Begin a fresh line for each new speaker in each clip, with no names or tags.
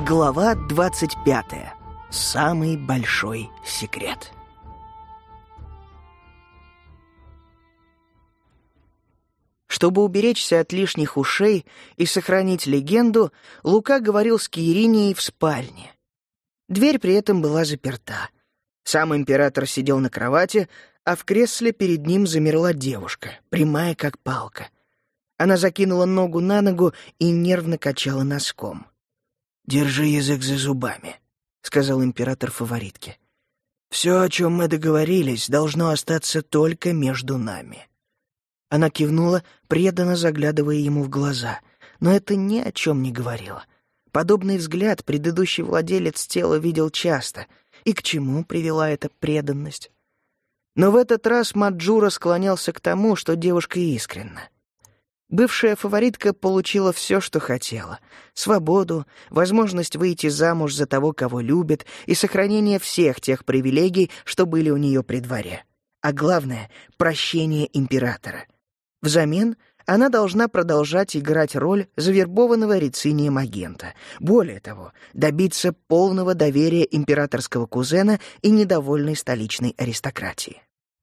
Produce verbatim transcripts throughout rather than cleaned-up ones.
Глава двадцать пятая. Самый большой секрет. Чтобы уберечься от лишних ушей и сохранить легенду, Лука говорил с Киеринией в спальне. Дверь при этом была заперта. Сам император сидел на кровати, а в кресле перед ним замерла девушка, прямая как палка. Она закинула ногу на ногу и нервно качала носком. «Держи язык за зубами», — сказал император фаворитке. «Все, о чем мы договорились, должно остаться только между нами». Она кивнула, преданно заглядывая ему в глаза, но это ни о чем не говорило. Подобный взгляд предыдущий владелец тела видел часто. И к чему привела эта преданность? Но в этот раз Маджура склонялся к тому, что девушка искренна. Бывшая фаворитка получила все, что хотела. Свободу, возможность выйти замуж за того, кого любит, и сохранение всех тех привилегий, что были у нее при дворе. А главное — прощение императора. Взамен она должна продолжать играть роль завербованного Рицинием агента. Более того, добиться полного доверия императорского кузена и недовольной столичной аристократии.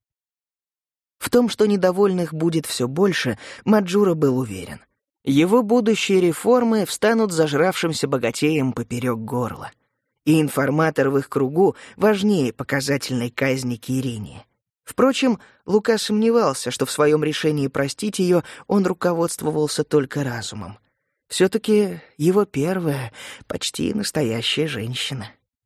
В том, что недовольных будет все больше, Маджура был уверен. Его будущие реформы встанут зажравшимся богатеем поперек горла. И информатор в их кругу важнее показательной казни Киеринии. Впрочем, Лука сомневался, что в своем решении простить ее он руководствовался только разумом. Все-таки его первая, почти настоящая женщина.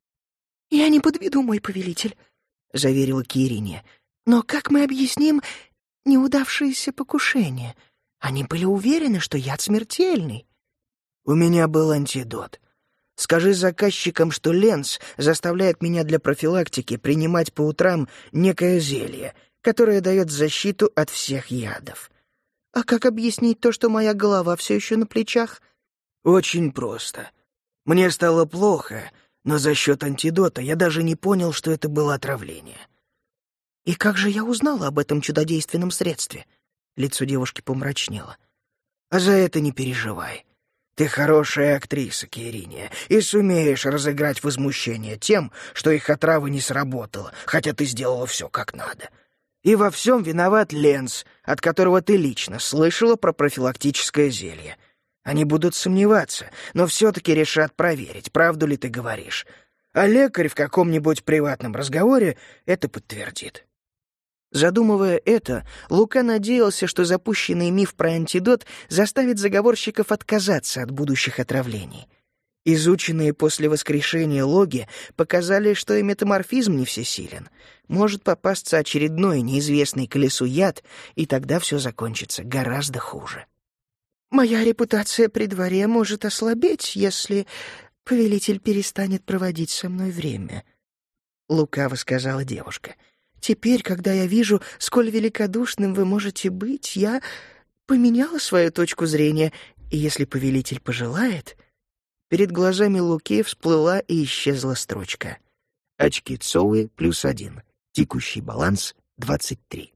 «Я не подведу, мой повелитель», — заверила Киериния. «Но как мы объясним неудавшееся покушение? Они были уверены, что яд смертельный».
«У меня был антидот. Скажи заказчикам, что Ленс заставляет меня для профилактики принимать по утрам некое зелье, которое дает защиту от всех ядов».
«А как объяснить то, что моя голова все еще на плечах?»
«Очень просто. Мне стало плохо, но за счет антидота я даже не понял, что это было отравление».
«И как же я узнала об этом чудодейственном средстве?» Лицо девушки помрачнело.
«А за это не переживай. Ты хорошая актриса, Киериния, и сумеешь разыграть возмущение тем, что их отрава не сработала, хотя ты сделала все как надо. И во всем виноват Ленс, от которого ты лично слышала про профилактическое зелье. Они будут сомневаться, но все-таки решат проверить, правду ли ты говоришь. А лекарь в каком-нибудь приватном разговоре это подтвердит». Задумывая это, Лука надеялся, что запущенный миф про антидот заставит заговорщиков отказаться от будущих отравлений. Изученные после воскрешения логи показали, что и метаморфизм не всесилен. Может попасться очередной неизвестный колесу яд, и тогда все закончится гораздо хуже.
«Моя репутация при дворе может ослабеть, если повелитель перестанет проводить со мной время», — лукаво сказала девушка. «Теперь, когда я вижу, сколь великодушным вы можете быть, я поменяла свою точку зрения, и если повелитель пожелает...» Перед глазами Луки всплыла и исчезла строчка. «Очки Цоуи плюс один. Текущий баланс двадцать три».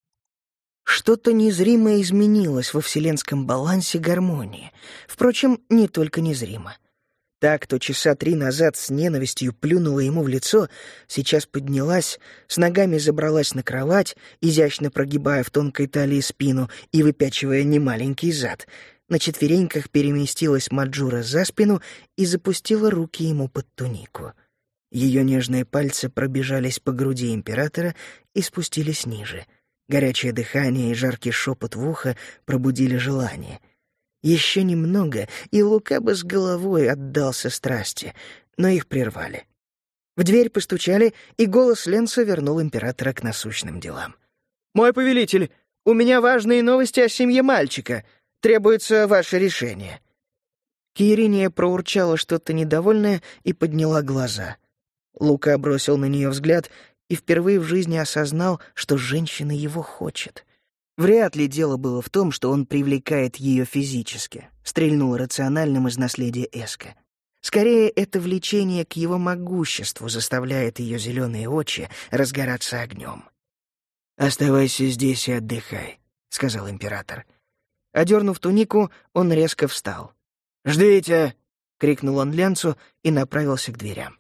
Что-то незримое изменилось во вселенском балансе гармонии. Впрочем, не только незримо. Та, кто часа три назад с ненавистью плюнула ему в лицо, сейчас поднялась, с ногами забралась на кровать, изящно прогибая в тонкой талии спину и выпячивая немаленький зад. На четвереньках переместилась Маджура за спину и запустила руки ему под тунику. Ее нежные пальцы пробежались по груди императора и спустились ниже. Горячее дыхание и жаркий шепот в ухо пробудили желание. Еще немного, и Лука бы с головой отдался страсти, но их прервали. В дверь постучали, и голос Ленса вернул императора к насущным делам. «Мой повелитель, у меня важные новости о семье мальчика. Требуется ваше решение». Киериния проурчала что-то недовольное и подняла глаза. Лука бросил на нее взгляд и впервые в жизни осознал, что женщина его хочет. Вряд ли дело было в том, что он привлекает ее физически, стрельнул рациональным из наследия Эска. Скорее, это влечение к его могуществу заставляет ее зеленые очи разгораться огнем. «Оставайся здесь и отдыхай», — сказал император. Одернув тунику, он резко встал. «Ждите!»
— крикнул он Ленцу и направился к дверям.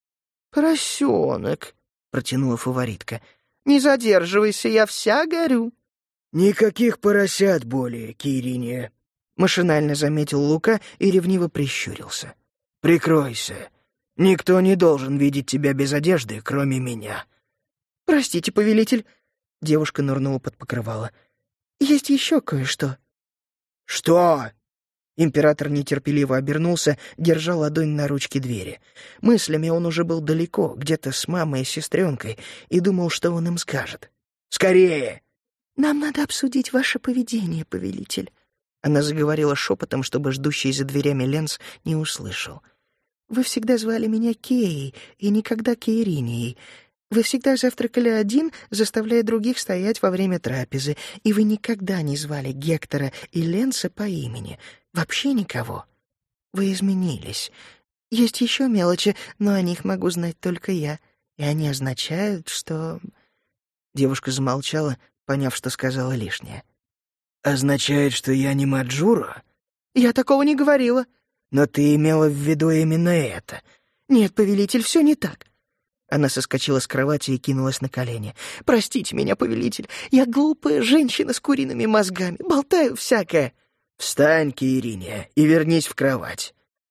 «Поросенок», — протянула фаворитка, — «не задерживайся, я вся горю».
«Никаких поросят более, Кириния», — машинально заметил Лука и ревниво прищурился. «Прикройся. Никто не должен видеть тебя без одежды, кроме меня».
«Простите, повелитель», — девушка нырнула под покрывало. «Есть еще кое-что».
«Что?»
Император нетерпеливо обернулся, держа ладонь на ручке двери. Мыслями он уже был далеко, где-то с мамой и сестренкой, и думал, что он им скажет.
«Скорее!»
«Нам надо обсудить ваше поведение, повелитель». Она заговорила шепотом, чтобы ждущий за дверями Ленц не услышал. «Вы всегда звали меня Кеей и никогда Кейринией. Вы всегда завтракали один, заставляя других стоять во время трапезы, и вы никогда не звали Гектора и Ленца по имени. Вообще никого. Вы изменились. Есть еще мелочи, но о них могу знать только я, и они означают, что...» Девушка замолчала, поняв, что сказала лишнее.
«Означает, что я не Маджура?»
«Я такого не говорила».
«Но ты имела в виду именно это».
«Нет, повелитель, все не так». Она соскочила с кровати и кинулась на колени. «Простите меня, повелитель, я глупая женщина с куриными мозгами, болтаю всякое».
«Встань, Кириния, и вернись в кровать».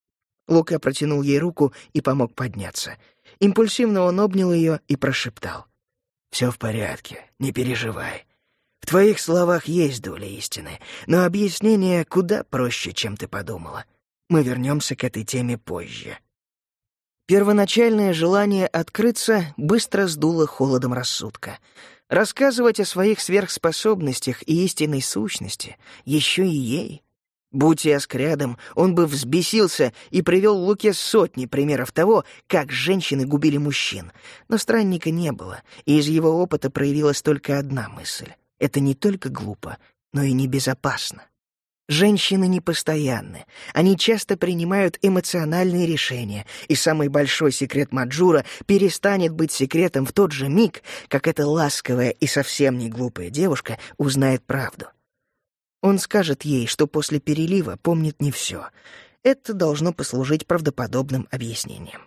Лука протянул ей руку и помог подняться. Импульсивно он обнял ее и прошептал.
«Все в порядке, не переживай. В твоих словах есть доля истины, но объяснение куда проще, чем ты подумала. Мы вернемся к этой теме позже».
Первоначальное желание открыться быстро сдуло холодом рассудка. Рассказывать о своих сверхспособностях и истинной сущности еще и ей. Будь Яск рядом, он бы взбесился и привел Луке сотни примеров того, как женщины губили мужчин. Но странника не было, и из его опыта проявилась только одна мысль. Это не только глупо, но и небезопасно. Женщины непостоянны, они часто принимают эмоциональные решения, и самый большой секрет Маджура перестанет быть секретом в тот же миг, как эта ласковая и совсем не глупая девушка узнает правду. Он скажет ей, что после перелива помнит не все. Это должно послужить правдоподобным объяснением.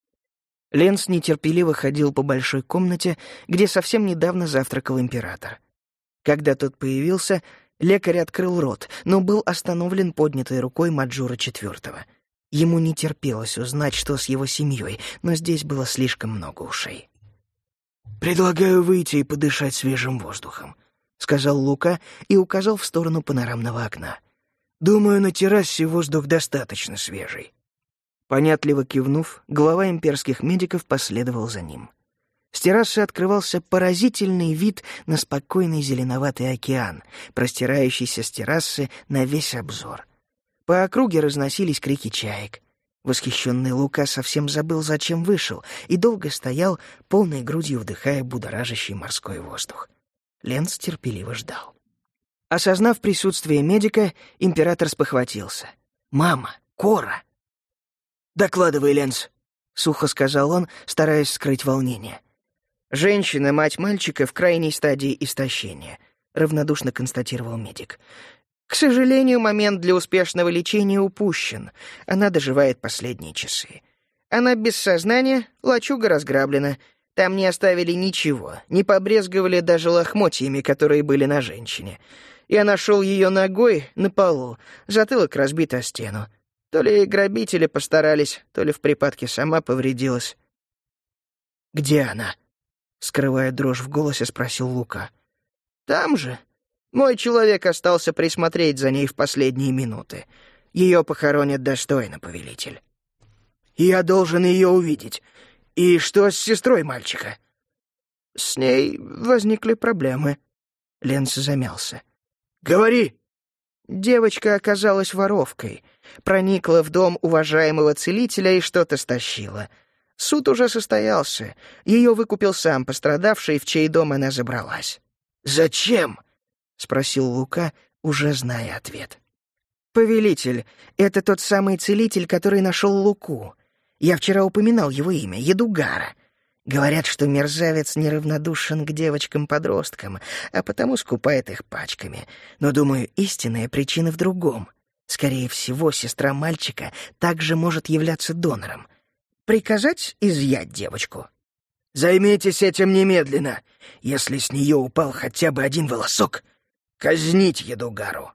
Ленц нетерпеливо ходил по большой комнате, где совсем недавно завтракал император. Когда тот появился, лекарь открыл рот, но был остановлен поднятой рукой Маджура четвертого. Ему не терпелось узнать, что с его семьей, но здесь было слишком много ушей.
«Предлагаю выйти и подышать свежим воздухом», — сказал Лука и указал в сторону панорамного окна. «Думаю, на террасе воздух достаточно свежий».
Понятливо кивнув, глава имперских медиков последовал за ним. С террасы открывался поразительный вид на спокойный зеленоватый океан, простирающийся с террасы на весь обзор. По округе разносились крики чаек. Восхищенный Лука совсем забыл, зачем вышел, и долго стоял, полной грудью вдыхая будоражащий морской воздух. Ленц терпеливо ждал. Осознав присутствие медика, император спохватился. «Мама! Кора!»
«Докладывай, Ленц»,
— сухо сказал он, стараясь скрыть волнение. «Женщина, мать мальчика, в крайней стадии истощения», — равнодушно констатировал медик. «К сожалению, момент для успешного лечения упущен. Она доживает последние часы. Она без сознания, лачуга разграблена. Там не оставили ничего, не побрезговали даже лохмотьями, которые были на женщине. Я нашел ее ногой на полу, затылок разбит о стену. То ли грабители постарались, то ли в припадке сама повредилась».
«Где она?»
— скрывая дрожь в голосе, спросил Лука. «Там же. Мой человек остался присмотреть за ней в последние минуты. Ее похоронят достойно, повелитель».
«Я должен ее увидеть. И что с сестрой мальчика?»
«С ней возникли проблемы». Ленц замялся.
«Говори!»
Девочка оказалась воровкой. Проникла в дом уважаемого целителя и что-то стащила. Суд уже состоялся. Ее выкупил сам пострадавший, в чей дом она забралась.
«Зачем?»
— спросил Лука, уже зная ответ. «Повелитель, это тот самый целитель, который нашел Луку. Я вчера упоминал его имя — Едугара. Говорят, что мерзавец неравнодушен к девочкам-подросткам, а потому скупает их пачками. Но, думаю, истинная причина в другом.
Скорее всего, сестра мальчика также может являться донором. Приказать изъять девочку?
Займитесь этим немедленно. Если с нее упал хотя бы один волосок, казнить Едугару.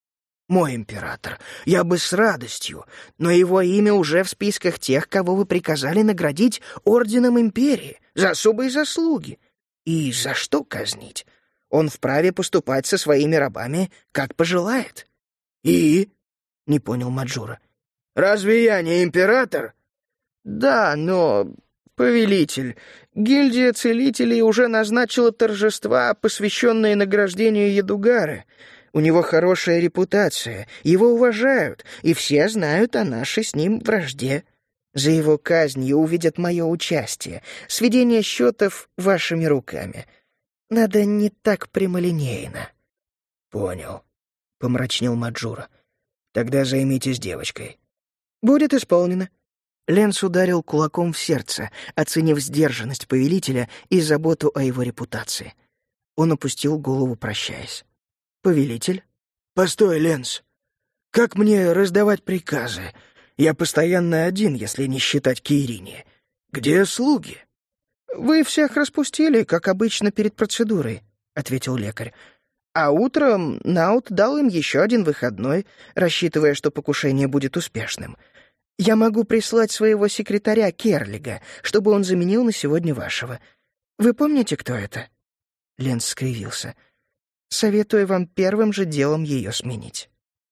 Мой император, я бы с радостью, но его имя уже в списках тех, кого вы приказали наградить орденом империи за особые заслуги. И за что казнить? Он вправе поступать со своими рабами, как пожелает. И? Не понял Маджура. Разве я не император? Да, но... «Повелитель, гильдия целителей уже назначила торжества, посвященные награждению Едугары. У него хорошая репутация, его уважают, и все знают о нашей с ним вражде. За его казнью увидят мое участие, сведение счетов вашими руками. Надо не так прямолинейно». «Понял», — помрачнел Маджура. «Тогда займитесь девочкой». «Будет исполнено». Ленс ударил кулаком в сердце, оценив сдержанность повелителя и заботу о его репутации. Он опустил голову, прощаясь. «Повелитель?» «Постой, Ленс. Как мне раздавать приказы? Я постоянно один, если не считать Кирини. Где слуги?» «Вы всех распустили, как обычно, перед процедурой», — ответил лекарь. «А утром Наут дал им еще один выходной, рассчитывая, что покушение будет успешным. Я могу прислать своего секретаря Керлига, чтобы он заменил на сегодня вашего. Вы помните, кто это?» Ленс скривился. «Советую вам первым же делом ее сменить».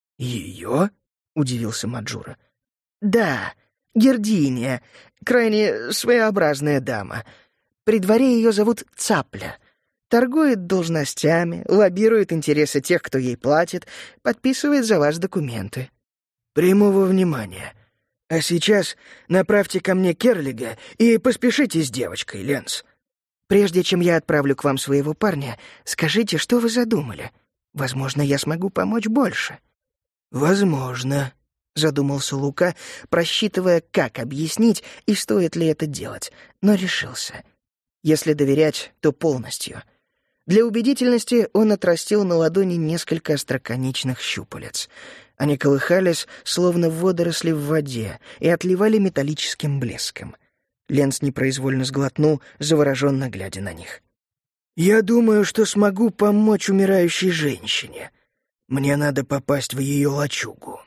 «Ее?» — удивился Маджура. «Да, Гердиния, крайне своеобразная дама. При дворе ее зовут Цапля. Торгует должностями, лоббирует интересы тех, кто ей платит, подписывает за вас документы». «Приму во внимание. А сейчас направьте ко мне Керлига и поспешите с девочкой, Ленс. Прежде чем я отправлю к вам своего парня, скажите, что вы задумали. Возможно, я смогу помочь больше». «Возможно», — задумался Лука, просчитывая, как объяснить и стоит ли это делать, но решился. Если доверять, то полностью. Для убедительности он отрастил на ладони несколько остроконечных щупалец. Они колыхались, словно водоросли в воде, и отливали металлическим блеском. Ленс непроизвольно сглотнул, завороженно глядя на них. «Я думаю, что смогу помочь умирающей женщине. Мне надо попасть в ее лачугу».